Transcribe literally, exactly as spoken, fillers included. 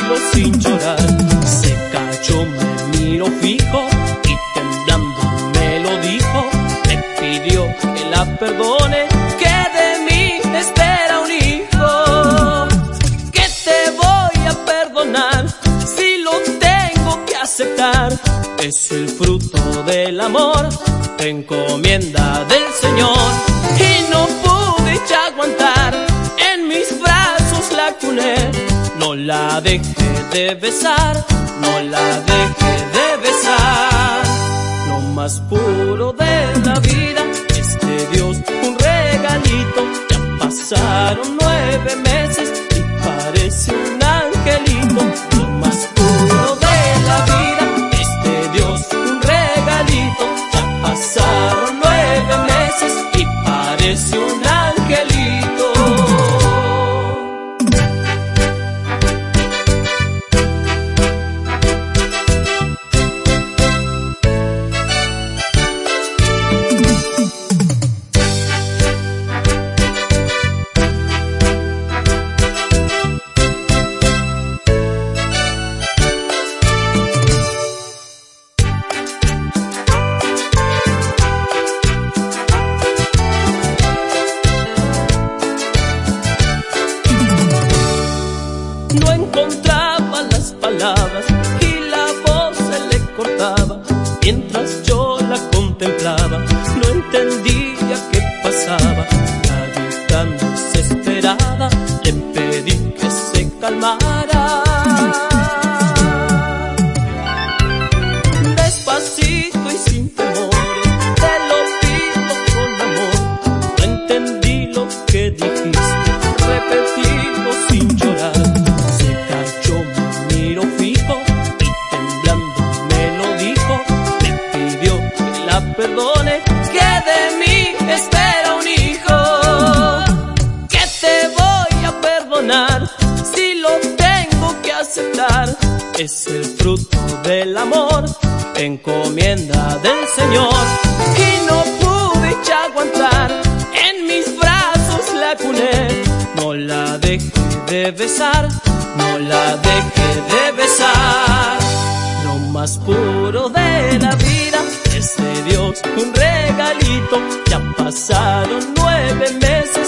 tranquilo sin llorar. Se cayó, me miró fijo y temblando me lo dijo. Me pidió que la perdone, que de mí espera un hijo. Que te voy a perdonar si lo tengo que aceptar. Es el fruto del amor, encomienda del Señor. Y no pude ya aguantar, en mis brazos la cuné. No la dejé de besar, no la dejé de besar. Lo más puro de la vida, este Dios un regalito. Ya pasaron nueve meses y parece un angelito. Lo más puro de la vida, este Dios un regalito. Ya pasaron nueve meses y parece un angelito. No encontraba las palabras y la voz se le cortaba. Mientras yo la contemplaba, no entendía qué pasaba. Gritando desesperada, le pedí que se calmara. Despacito y sin temores, te lo pido con amor. No entendí lo que dijiste, repetilo sin llorar. Perdone, que de mí espera un hijo. Que te voy a perdonar si lo tengo que aceptar. Es el fruto del amor, encomienda del Señor. Y no pude ya aguantar, en mis brazos la cuné. No la dejé de besar, no la dejé de besar. Lo más puro de la vida, este Dios un regalito. Ya pasaron nueve meses